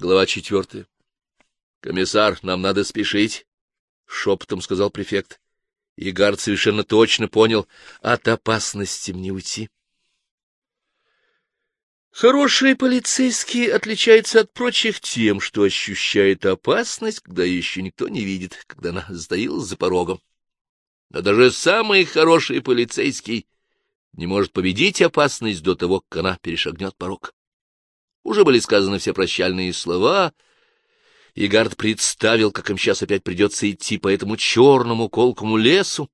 Глава 4. — Комиссар, нам надо спешить, — шепотом сказал префект. И Гард совершенно точно понял, от опасности мне уйти. Хороший полицейский отличается от прочих тем, что ощущает опасность, когда ее еще никто не видит, когда она затаилась за порогом. Но даже самый хороший полицейский не может победить опасность до того, как она перешагнет порог. Уже были сказаны все прощальные слова, и Гард представил, как им сейчас опять придется идти по этому черному колкому лесу.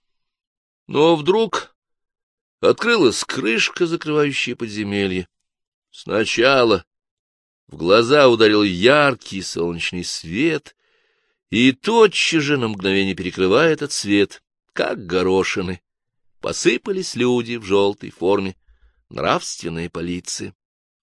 Но вдруг открылась крышка, закрывающая подземелье. Сначала в глаза ударил яркий солнечный свет, и тотчас же, на мгновение перекрывая этот свет, как горошины, посыпались люди в желтой форме, нравственная полиция.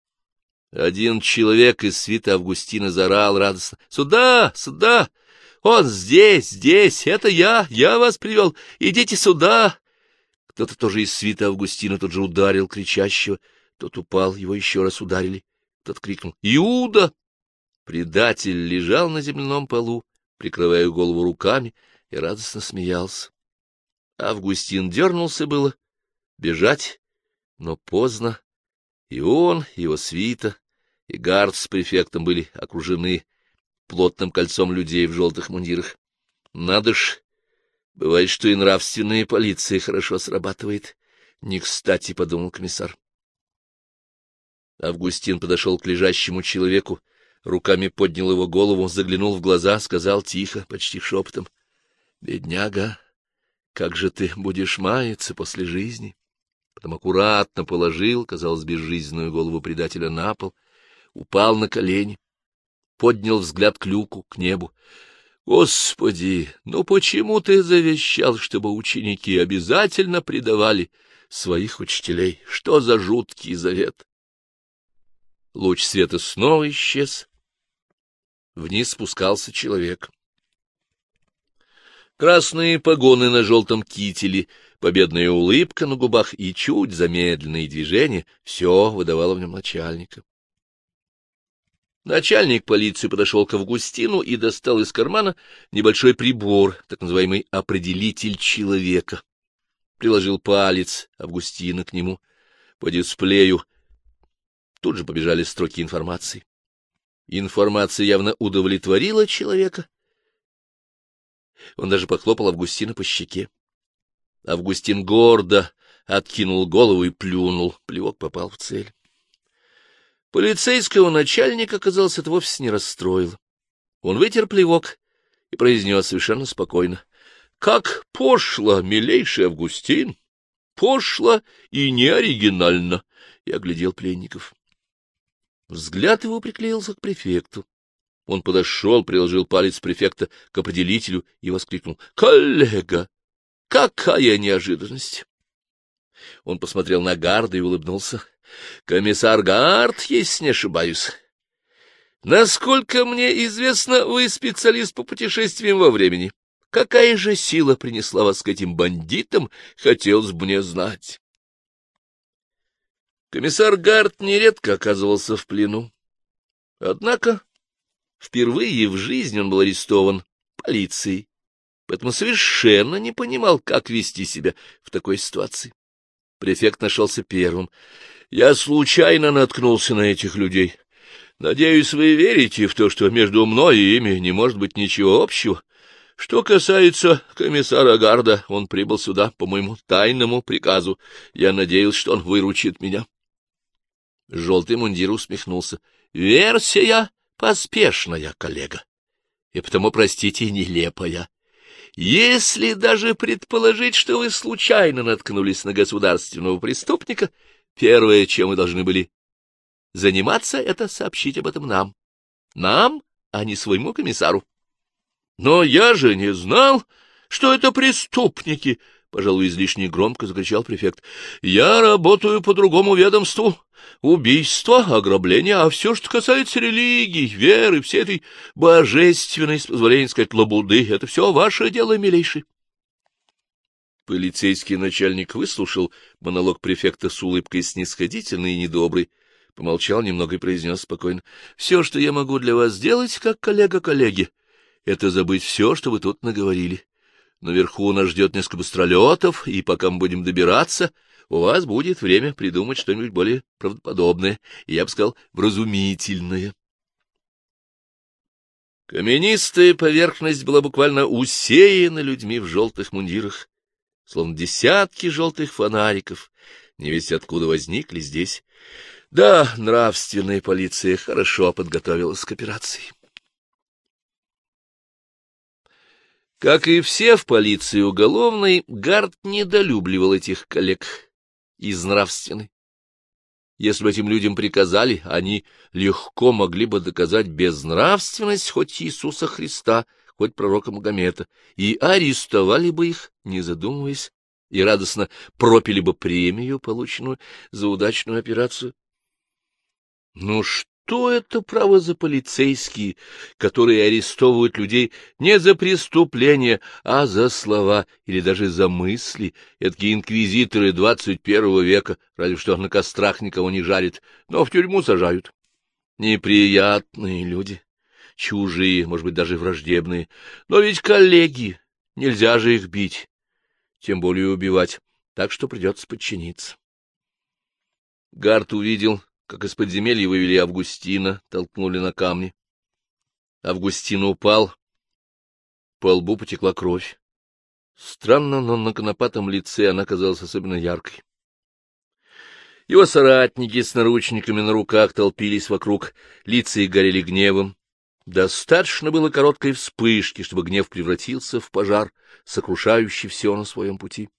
Один человек из свиты Августина заорал радостно: «Сюда! Сюда! Он здесь! Здесь! Это я вас привел! Идите сюда!» Кто-то тоже из свиты Августина тут же ударил кричащего. Тот упал, его еще раз ударили. Тот крикнул: «Иуда!» Предатель лежал на земляном полу, прикрывая голову руками, и радостно смеялся. Августин дернулся было бежать, но поздно. И он, и его свита, и Гард с префектом были окружены плотным кольцом людей в желтых мундирах. Надо ж, бывает, что и нравственная полиция хорошо срабатывает. Не кстати, — подумал комиссар. Августин подошел к лежащему человеку, руками поднял его голову, заглянул в глаза, сказал тихо, почти шепотом: «Бедняга, как же ты будешь маяться после жизни?» Потом аккуратно положил, казалось, безжизненную голову предателя на пол, упал на колени, поднял взгляд к люку, к небу. «Господи, ну почему ты завещал, чтобы ученики обязательно предавали своих учителей? Что за жуткий завет?» Луч света снова исчез. Вниз спускался человек. Красные погоны на желтом кителе, победная улыбка на губах и чуть замедленные движения — все выдавало в нем начальника. Начальник полиции подошел к Августину и достал из кармана небольшой прибор, так называемый определитель человека. Приложил палец Августина к нему. По дисплею тут же побежали строки информации. Информация явно удовлетворила человека. Он даже похлопал Августина по щеке. Августин гордо откинул голову и плюнул. Плевок попал в цель. Полицейского начальника, казалось, это вовсе не расстроило. Он вытер плевок и произнес совершенно спокойно: «Как пошло, милейший Августин! Пошло и неоригинально!» И оглядел пленников. Взгляд его приклеился к префекту. Он подошел, приложил палец префекта к определителю и воскликнул: «Коллега! Какая неожиданность!» Он посмотрел на Гарда и улыбнулся. «Комиссар Гард, если не ошибаюсь. Насколько мне известно, вы специалист по путешествиям во времени. Какая же сила принесла вас к этим бандитам, хотелось бы мне знать». Комиссар Гард нередко оказывался в плену. Однако впервые в жизни он был арестован полицией, поэтому совершенно не понимал, как вести себя в такой ситуации. Префект нашелся первым. «Я случайно наткнулся на этих людей. Надеюсь, вы верите в то, что между мной и ими не может быть ничего общего. Что касается комиссара Гарда, он прибыл сюда по моему тайному приказу. Я надеялся, что он выручит меня». Желтый мундир усмехнулся. «Версия поспешная, коллега, и потому, простите, нелепая. Если даже предположить, что вы случайно наткнулись на государственного преступника, первое, чем вы должны были заниматься, это сообщить об этом нам. Нам, а не своему комиссару». «Но я же не знал, что это преступники!» — пожалуй, излишне громко закричал префект. «Я работаю по другому ведомству. Убийство, ограбление, а все, что касается религии, веры, всей этой божественной, с позволения сказать, лабуды, это все ваше дело, милейший». Полицейский начальник выслушал монолог префекта с улыбкой снисходительной и недоброй, Помолчал немного и произнес спокойно: — Все, что я могу для вас сделать, как коллега коллеги, это забыть все, что вы тут наговорили. Наверху нас ждет несколько быстролетов, и пока мы будем добираться, у вас будет время придумать что-нибудь более правдоподобное, и, я бы сказал, вразумительное. Каменистая поверхность была буквально усеяна людьми в желтых мундирах, словно десятки желтых фонариков, невесть откуда возникли здесь. Да, нравственная полиция хорошо подготовилась к операции. Как и все в полиции уголовной, Гард недолюбливал этих коллег из нравственной. Если бы этим людям приказали, они легко могли бы доказать безнравственность хоть Иисуса Христа, хоть пророка Магомета, и арестовали бы их, не задумываясь, и радостно пропили бы премию, полученную за удачную операцию. Ну что это, право, за полицейские, которые арестовывают людей не за преступления, а за слова или даже за мысли? Эдакие инквизиторы 21 века, разве что на кострах никого не жарят, но в тюрьму сажают. Неприятные люди, чужие, может быть, даже враждебные, но ведь коллеги, нельзя же их бить, тем более убивать, так что придется подчиниться. Гард увидел, как из подземелья вывели Августина, толкнули на камни. Августин упал, по лбу потекла кровь. Странно, но на конопатом лице она казалась особенно яркой. Его соратники с наручниками на руках толпились вокруг, лица их горели гневом. Достаточно было короткой вспышки, чтобы гнев превратился в пожар, сокрушающий все на своем пути.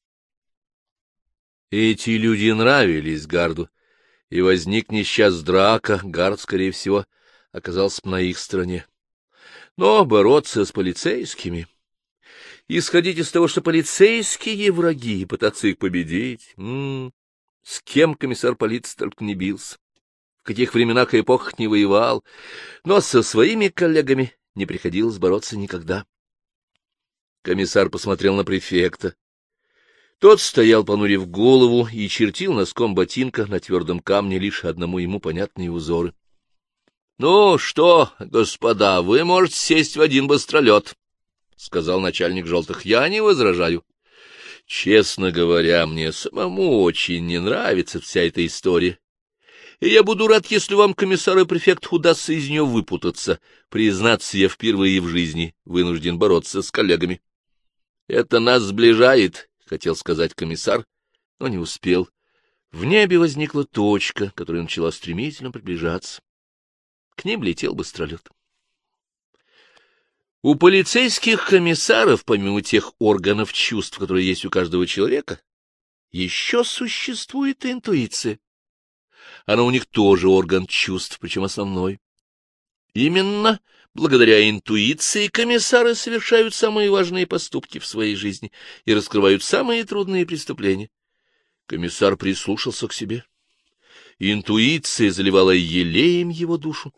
Эти люди нравились Гарду. И возникни сейчас драка, Гард, скорее всего, оказался на их стороне. Но бороться с полицейскими, исходить из того, что полицейские враги, и пытаться их победить, с кем комиссар полиции только не бился, в каких временах и эпохах не воевал, но со своими коллегами не приходилось бороться никогда. Комиссар посмотрел на префекта. Тот стоял, понурив голову, и чертил носком ботинка на твердом камне лишь одному ему понятные узоры. — Ну что, господа, вы можете сесть в один быстролет, — сказал начальник желтых. — Я не возражаю. Честно говоря, мне самому очень не нравится вся эта история. И я буду рад, если вам, комиссар и префект, удастся из нее выпутаться. Признаться, я впервые в жизни вынужден бороться с коллегами. Это нас сближает, — хотел сказать комиссар, но не успел. В небе возникла точка, которая начала стремительно приближаться. К ним летел быстролет. У полицейских комиссаров, помимо тех органов чувств, которые есть у каждого человека, еще существует интуиция. Она у них тоже орган чувств, причем основной. Именно благодаря интуиции комиссары совершают самые важные поступки в своей жизни и раскрывают самые трудные преступления. Комиссар прислушался к себе. Интуиция заливала елеем его душу.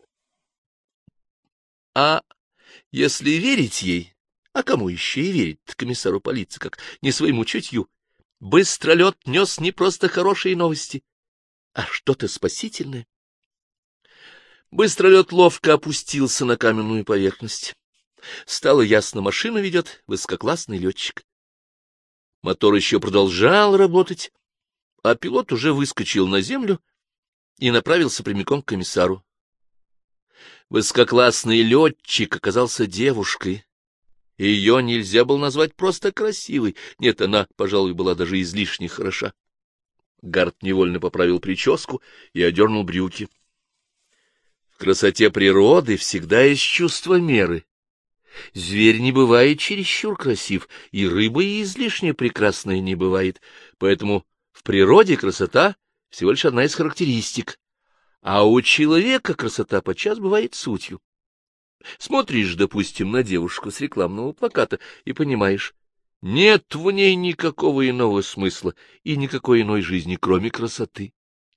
А если верить ей, а кому еще и верить комиссару полиции, как не своему чутью, быстролет нес не просто хорошие новости, а что-то спасительное. Быстролет ловко опустился на каменную поверхность. Стало ясно, машину ведет высококлассный летчик. Мотор еще продолжал работать, а пилот уже выскочил на землю и направился прямиком к комиссару. Высококлассный летчик оказался девушкой. Ее нельзя было назвать просто красивой. Нет, она, пожалуй, была даже излишне хороша. Гард невольно поправил прическу и одернул брюки. В красоте природы всегда есть чувство меры. Зверь не бывает чересчур красив, и рыба и излишне прекрасная не бывает, поэтому в природе красота всего лишь одна из характеристик, а у человека красота подчас бывает сутью. Смотришь, допустим, на девушку с рекламного плаката и понимаешь, нет в ней никакого иного смысла и никакой иной жизни, кроме красоты.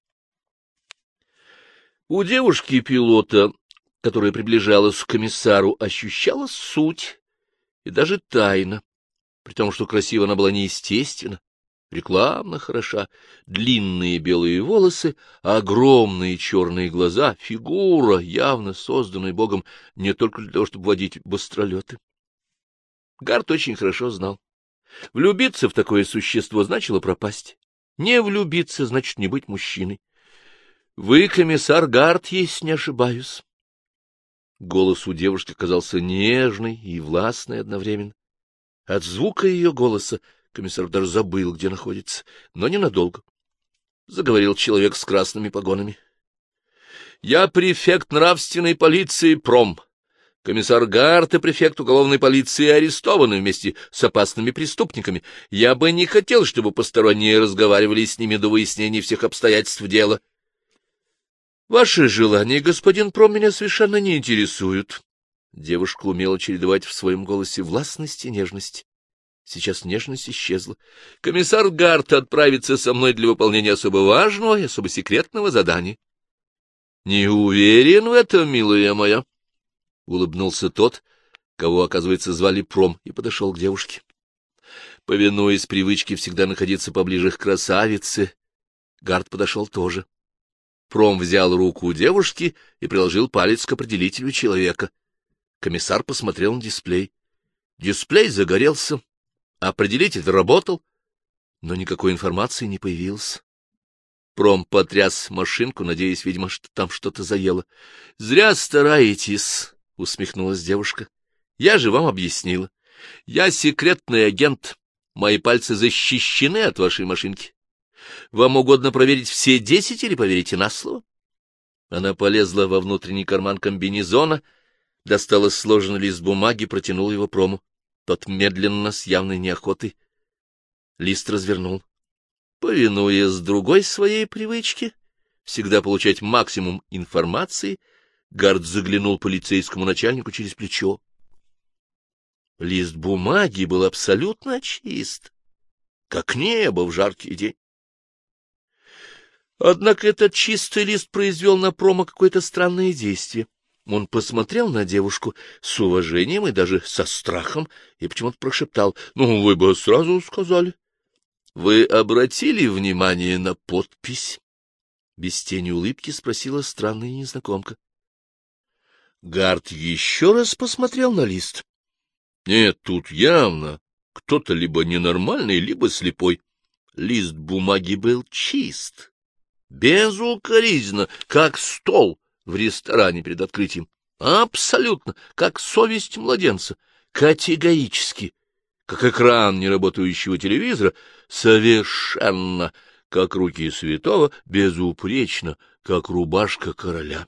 У девушки-пилота, которая приближалась к комиссару, ощущалась суть и даже тайна, при том, что красива она была неестественно. Рекламно хороша. Длинные белые волосы, огромные черные глаза, фигура, явно созданная Богом не только для того, чтобы водить быстролеты. Гарт очень хорошо знал. Влюбиться в такое существо значило пропасть. Не влюбиться значит не быть мужчиной. — Вы комиссар Гарт, если не ошибаюсь. Голос у девушки казался нежный и властный одновременно. От звука ее голоса комиссар даже забыл, где находится, но ненадолго. Заговорил человек с красными погонами. — Я префект нравственной полиции Пром. Комиссар Гарт и префект уголовной полиции арестованы вместе с опасными преступниками. Я бы не хотел, чтобы посторонние разговаривали с ними до выяснения всех обстоятельств дела. — Ваши желания, господин Пром, меня совершенно не интересуют. Девушка умела чередовать в своем голосе властность и нежность. Сейчас нежность исчезла. Комиссар Гарт отправится со мной для выполнения особо важного и особо секретного задания. — Не уверен в этом, милая моя. — улыбнулся тот, кого, оказывается, звали Пром, и подошел к девушке. Повинуясь привычке всегда находиться поближе к красавице, Гарт подошел тоже. Пром взял руку у девушки и приложил палец к определителю человека. Комиссар посмотрел на дисплей. Дисплей загорелся, определитель работал, но никакой информации не появилось. Пром потряс машинку, надеясь, видимо, что там что-то заело. — Зря стараетесь, — усмехнулась девушка. — Я же вам объяснила. Я секретный агент. Мои пальцы защищены от вашей машинки. Вам угодно проверить все 10 или поверите на слово? Она полезла во внутренний карман комбинезона, достала сложенный лист бумаги, протянула его Прому. Тот медленно, с явной неохотой, лист развернул. Повинуясь другой своей привычке, всегда получать максимум информации, Гарт заглянул полицейскому начальнику через плечо. Лист бумаги был абсолютно чист, как небо в жаркий день. Однако этот чистый лист произвел на Прома какое-то странное действие. Он посмотрел на девушку с уважением и даже со страхом и почему-то прошептал: — Ну, вы бы сразу сказали. — Вы обратили внимание на подпись? Без тени улыбки спросила странная незнакомка. Гарт еще раз посмотрел на лист. Нет, тут явно кто-то либо ненормальный, либо слепой. Лист бумаги был чист, безукоризненно, как стол в ресторане перед открытием. Абсолютно, как совесть младенца, категорически, как экран неработающего телевизора, совершенно, как руки святого, безупречно, как рубашка короля.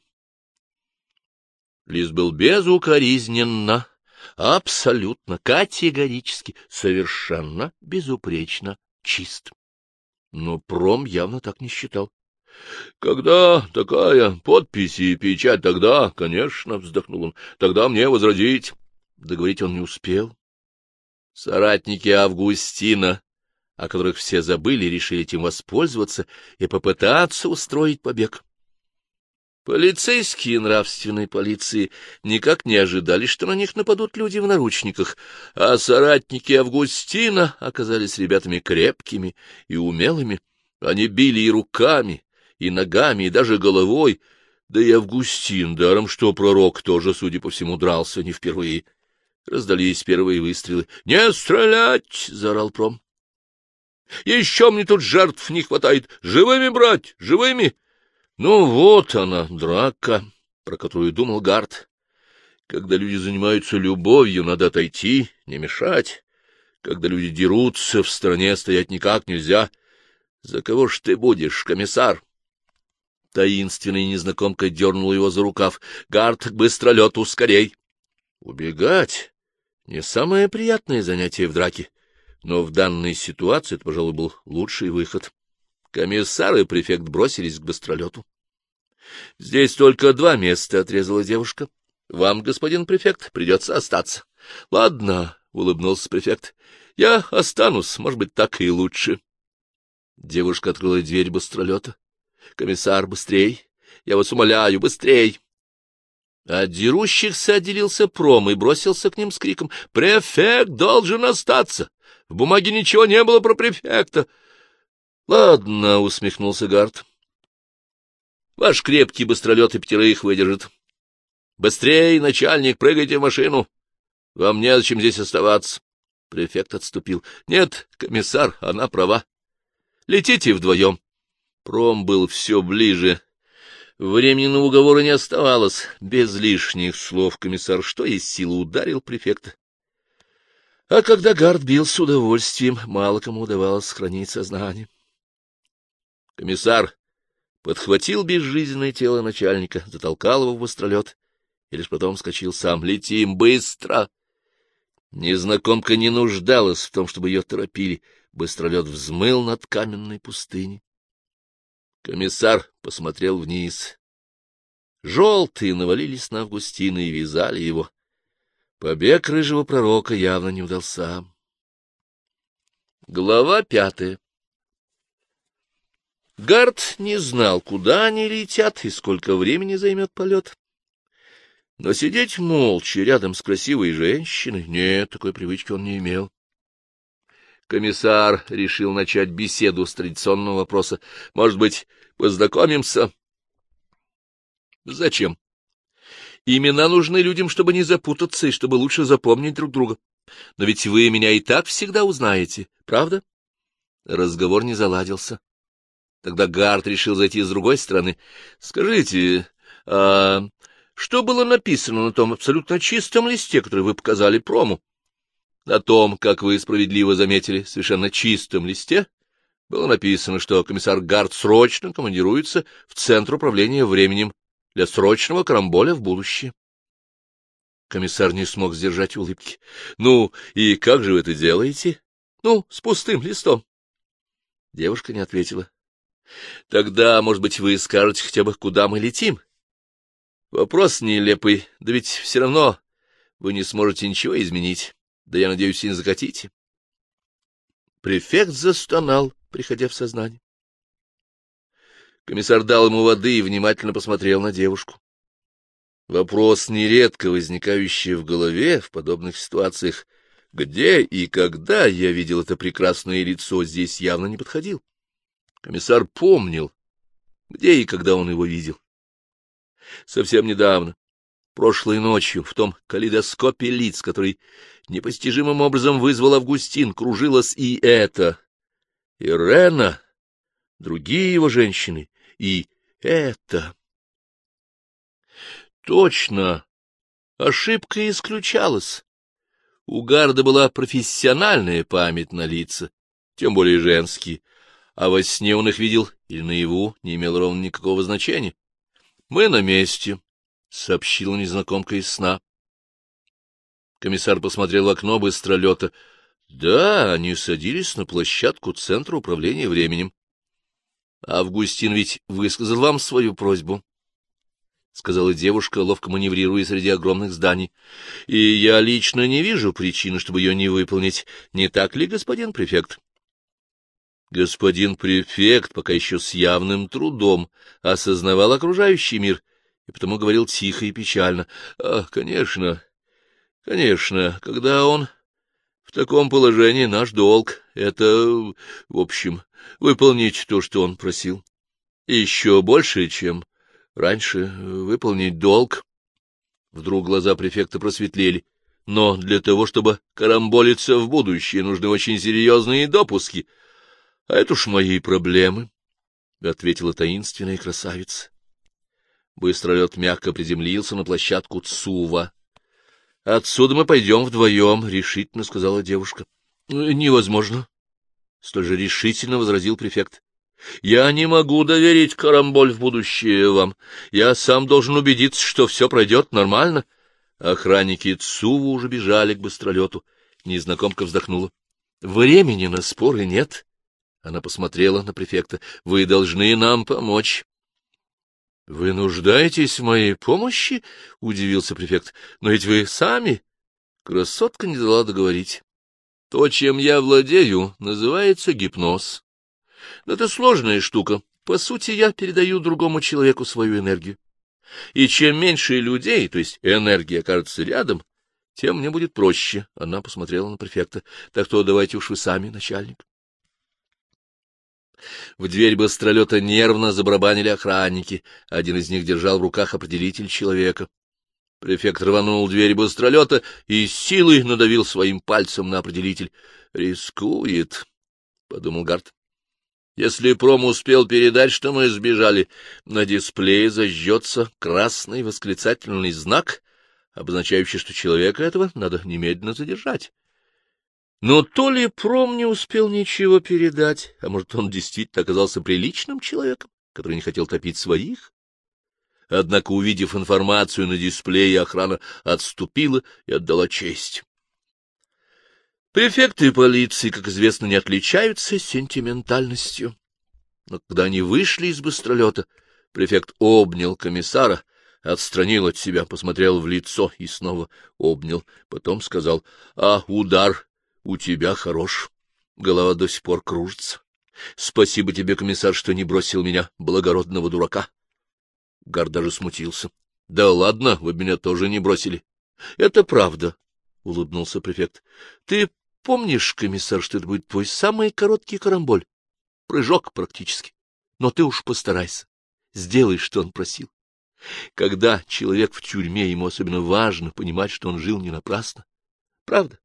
Лист был безукоризненно, абсолютно, категорически, совершенно, безупречно чист. Но Пром явно так не считал. — Когда такая подпись и печать, тогда, конечно, — вздохнул он, — тогда мне возразить. Договорить он не успел. Соратники Августина, о которых все забыли, решили этим воспользоваться и попытаться устроить побег. Полицейские нравственной полиции никак не ожидали, что на них нападут люди в наручниках, а соратники Августина оказались ребятами крепкими и умелыми. Они били и руками, и ногами, и даже головой, да и Августин, даром что пророк, тоже, судя по всему, дрался не впервые. Раздались первые выстрелы. — Не стрелять! — заорал Пром. — Еще мне тут жертв не хватает. Живыми брать, живыми! Ну вот она, драка, про которую думал Гарт. Когда люди занимаются любовью, надо отойти, не мешать. Когда люди дерутся, в стороне стоять никак нельзя. За кого ж ты будешь, комиссар? Таинственная незнакомка дернула его за рукав. Гарт, к быстролету, скорей. Убегать — не самое приятное занятие в драке, но в данной ситуации это, пожалуй, был лучший выход. Комиссар и префект бросились к быстролету. — Здесь только 2 места, — отрезала девушка. — Вам, господин префект, придется остаться. — Ладно, — улыбнулся префект. — Я останусь, может быть, так и лучше. Девушка открыла дверь быстролета. — Комиссар, быстрей! Я вас умоляю, быстрей! От дерущихся отделился Пром и бросился к ним с криком: — Префект должен остаться! В бумаге ничего не было про префекта! — Ладно, — усмехнулся Гард. — Ваш крепкий быстролет и 5 выдержит. Быстрей, начальник, прыгайте в машину. Вам незачем здесь оставаться. Префект отступил. — Нет, комиссар, она права. Летите вдвоем. Пром был все ближе. Времени на уговоры не оставалось. Без лишних слов комиссар что из силы ударил префекта. А когда Гард бил с удовольствием, мало кому удавалось сохранить сознание. Комиссар подхватил безжизненное тело начальника, затолкал его в быстролет и лишь потом вскочил сам. — Летим быстро! Незнакомка не нуждалась в том, чтобы ее торопили. Быстролет взмыл над каменной пустыней. Комиссар посмотрел вниз. Желтые навалились на Августина и вязали его. Побег рыжего пророка явно не удался. Глава 5. Гард не знал, куда они летят и сколько времени займет полет. Но сидеть молча рядом с красивой женщиной, нет, такой привычки он не имел. Комиссар решил начать беседу с традиционного вопроса. — Может быть, познакомимся? — Зачем? Имена нужны людям, чтобы не запутаться и чтобы лучше запомнить друг друга. Но ведь вы меня и так всегда узнаете, правда? Разговор не заладился. Тогда Гард решил зайти с другой стороны. — Скажите, а что было написано на том абсолютно чистом листе, который вы показали Прому? На том, как вы справедливо заметили, совершенно чистом листе было написано, что комиссар Гард срочно командируется в Центр управления временем для срочного карамболя в будущее. Комиссар не смог сдержать улыбки. — Ну, и как же вы это делаете? — Ну, с пустым листом. Девушка не ответила. — Тогда, может быть, вы скажете хотя бы, куда мы летим? Вопрос нелепый, да ведь все равно вы не сможете ничего изменить. Да я надеюсь, и не захотите. Префект застонал, приходя в сознание. Комиссар дал ему воды и внимательно посмотрел на девушку. Вопрос, нередко возникающий в голове в подобных ситуациях, где и когда я видел это прекрасное лицо, здесь явно не подходил. Комиссар помнил, где и когда он его видел. Совсем недавно, прошлой ночью, в том калейдоскопе лиц, который непостижимым образом вызвал Августин, кружилась и эта Ирена, другие его женщины, и это. Точно, ошибка исключалась. У Гарда была профессиональная память на лица, тем более женские, а во сне он их видел или наяву не имел ровно никакого значения. — Мы на месте, — сообщила незнакомка из сна. Комиссар посмотрел в окно быстролета. Да, они садились на площадку Центра управления временем. — Августин ведь высказал вам свою просьбу, — сказала девушка, ловко маневрируя среди огромных зданий. — И я лично не вижу причины, чтобы ее не выполнить. Не так ли, господин префект? Господин префект пока еще с явным трудом осознавал окружающий мир и потому говорил тихо и печально. — Конечно, конечно, когда он в таком положении, наш долг — это, в общем, выполнить то, что он просил. И еще больше, чем раньше, выполнить долг. Вдруг глаза префекта просветлели. Но для того, чтобы карамболиться в будущее, нужны очень серьезные допуски. — А это уж мои проблемы, — ответила таинственная красавица. Быстролет мягко приземлился на площадку Цува. — Отсюда мы пойдем вдвоем, — решительно сказала девушка. — Невозможно, — столь же решительно возразил префект. — Я не могу доверить карамболь в будущее вам. Я сам должен убедиться, что все пройдет нормально. Охранники Цува уже бежали к быстролету. Незнакомка вздохнула. — Времени на споры нет. Она посмотрела на префекта. — Вы должны нам помочь. — Вы нуждаетесь в моей помощи? — удивился префект. — Но ведь вы сами... Красотка не дала договорить. — То, чем я владею, называется гипноз. Но это сложная штука. По сути, я передаю другому человеку свою энергию. И чем меньше людей, то есть энергия, окажется рядом, тем мне будет проще. Она посмотрела на префекта. — Так то давайте уж вы сами, начальник. В дверь быстролета нервно забарабанили охранники. Один из них держал в руках определитель человека. Префект рванул дверь быстролета и с силой надавил своим пальцем на определитель. «Рискует», — подумал Гард. «Если Пром успел передать, что мы сбежали, на дисплее зажжется красный восклицательный знак, обозначающий, что человека этого надо немедленно задержать». Но то ли Пром не успел ничего передать, а может, он действительно оказался приличным человеком, который не хотел топить своих. Однако, увидев информацию на дисплее, охрана отступила и отдала честь. Префекты полиции, как известно, не отличаются сентиментальностью. Но когда они вышли из быстролета, префект обнял комиссара, отстранил от себя, посмотрел в лицо и снова обнял. Потом сказал: «А удар у тебя хорош, голова до сих пор кружится. Спасибо тебе, комиссар, что не бросил меня, благородного дурака». Гард даже смутился. — Да ладно, вы меня тоже не бросили. — Это правда, — улыбнулся префект. — Ты помнишь, комиссар, что это будет твой самый короткий карамболь? Прыжок практически. Но ты уж постарайся. Сделай, что он просил. Когда человек в тюрьме, ему особенно важно понимать, что он жил не напрасно. Правда?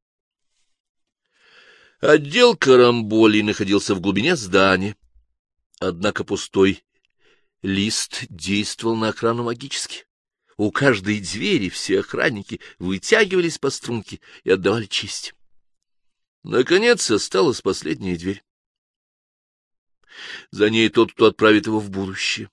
Отдел карамболей находился в глубине здания. Однако пустой лист действовал на охрану магически. У каждой двери все охранники вытягивались по струнке и отдавали честь. Наконец осталась последняя дверь. За ней тот, кто отправит его в будущее.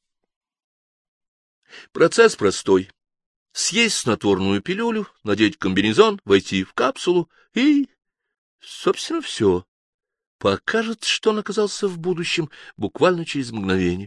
Процесс простой. Съесть снотворную пилюлю, надеть комбинезон, войти в капсулу и, собственно, все. Покажется, что он оказался в будущем буквально через мгновение.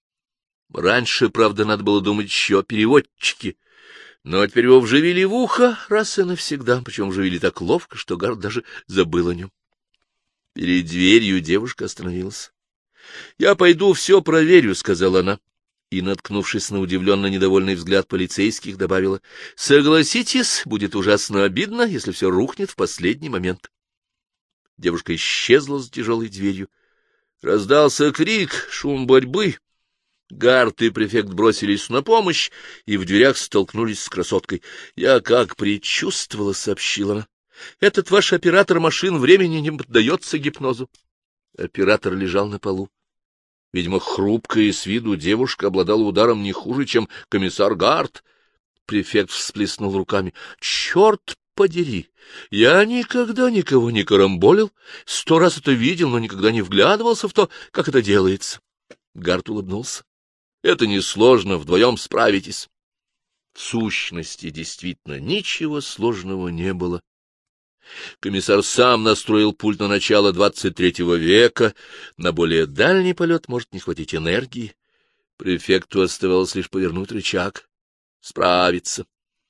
Раньше, правда, надо было думать еще о переводчике, но теперь его вживили в ухо раз и навсегда, причем вживили так ловко, что Гард даже забыл о нем. Перед дверью девушка остановилась. — Я пойду все проверю, — сказала она, и, наткнувшись на удивленно недовольный взгляд полицейских, добавила: — Согласитесь, будет ужасно обидно, если все рухнет в последний момент. Девушка исчезла за тяжелой дверью. Раздался крик, шум борьбы. Гард и префект бросились на помощь и в дверях столкнулись с красоткой. — Я как предчувствовала, — сообщила она. — Этот ваш оператор машин времени не поддается гипнозу. Оператор лежал на полу. Видимо, хрупкая с виду девушка обладала ударом не хуже, чем комиссар Гард. Префект всплеснул руками. — Черт подери! Я никогда никого не карамболил, 100 раз это видел, но никогда не вглядывался в то, как это делается. Гард улыбнулся. — Это несложно, вдвоем справитесь. В сущности, действительно, ничего сложного не было. Комиссар сам настроил пульт на начало 23 века. На более дальний полет может не хватить энергии. Префекту оставалось лишь повернуть рычаг. Справиться.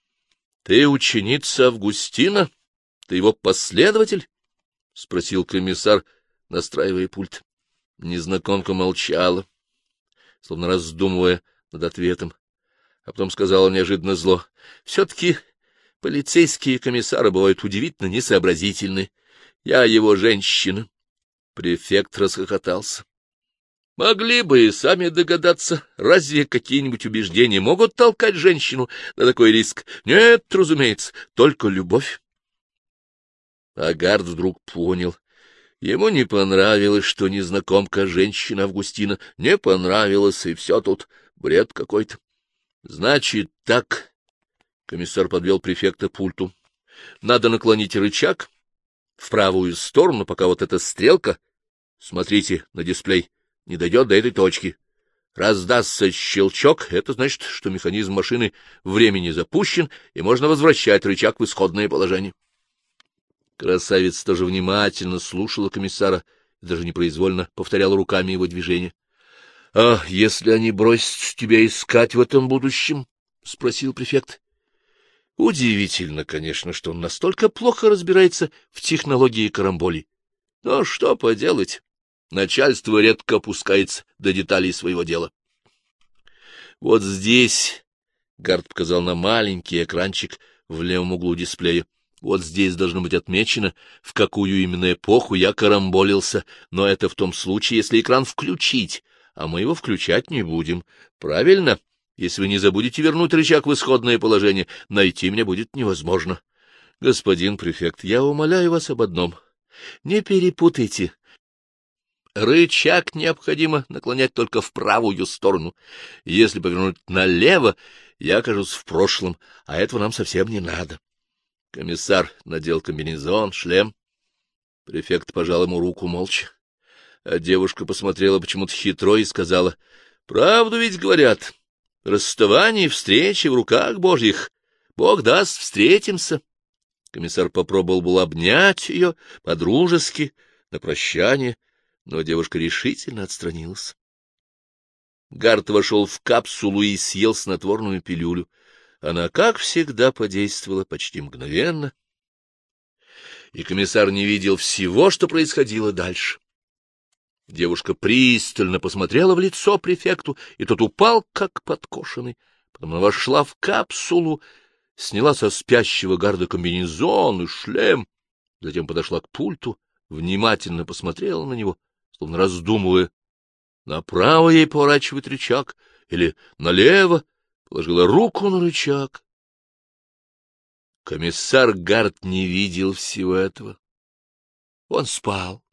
— Ты ученица Августина? Ты его последователь? — спросил комиссар, настраивая пульт. Незнакомка молчала, словно раздумывая над ответом, а потом сказала неожиданно зло: — Все-таки полицейские комиссары бывают удивительно несообразительны. Я его женщина. Префект расхохотался. Могли бы и сами догадаться, разве какие-нибудь убеждения могут толкать женщину на такой риск? Нет, разумеется, только любовь. Гард вдруг понял. Ему не понравилось, что незнакомка женщина Августина. Не понравилось, и все тут бред какой-то. — Значит так, — комиссар подвел префекта к пульту. — Надо наклонить рычаг в правую сторону, пока вот эта стрелка, смотрите на дисплей, не дойдет до этой точки. Раздастся щелчок, это значит, что механизм машины времени запущен, и можно возвращать рычаг в исходное положение. Красавица тоже внимательно слушала комиссара и даже непроизвольно повторяла руками его движения. — А если они бросят тебя искать в этом будущем? — спросил префект. Удивительно, конечно, что он настолько плохо разбирается в технологии карамболей. Но что поделать? Начальство редко опускается до деталей своего дела. Вот здесь, — Гард показал на маленький экранчик в левом углу дисплея, Вот здесь должно быть отмечено, в какую именно эпоху я карамболился, но это в том случае, если экран включить, а мы его включать не будем. Правильно? Если вы не забудете вернуть рычаг в исходное положение, найти меня будет невозможно. Господин префект, я умоляю вас об одном. Не перепутайте. Рычаг необходимо наклонять только в правую сторону. Если повернуть налево, я окажусь в прошлом, а этого нам совсем не надо. Комиссар надел комбинезон, шлем. Префект пожал ему руку молча. А девушка посмотрела почему-то хитро и сказала: — Правду ведь говорят. Расставание и встречи в руках Божьих. Бог даст, встретимся. Комиссар попробовал было обнять ее по-дружески, на прощание, но девушка решительно отстранилась. Гард вошел в капсулу и съел снотворную пилюлю. Она, как всегда, подействовала почти мгновенно, и комиссар не видел всего, что происходило дальше. Девушка пристально посмотрела в лицо префекту, и тот упал, как подкошенный. Потом она вошла в капсулу, сняла со спящего Гарда комбинезон и шлем, затем подошла к пульту, внимательно посмотрела на него, словно раздумывая, направо ей поворачивать рычаг или налево, положила руку на рычаг. Комиссар Гард не видел всего этого. Он спал.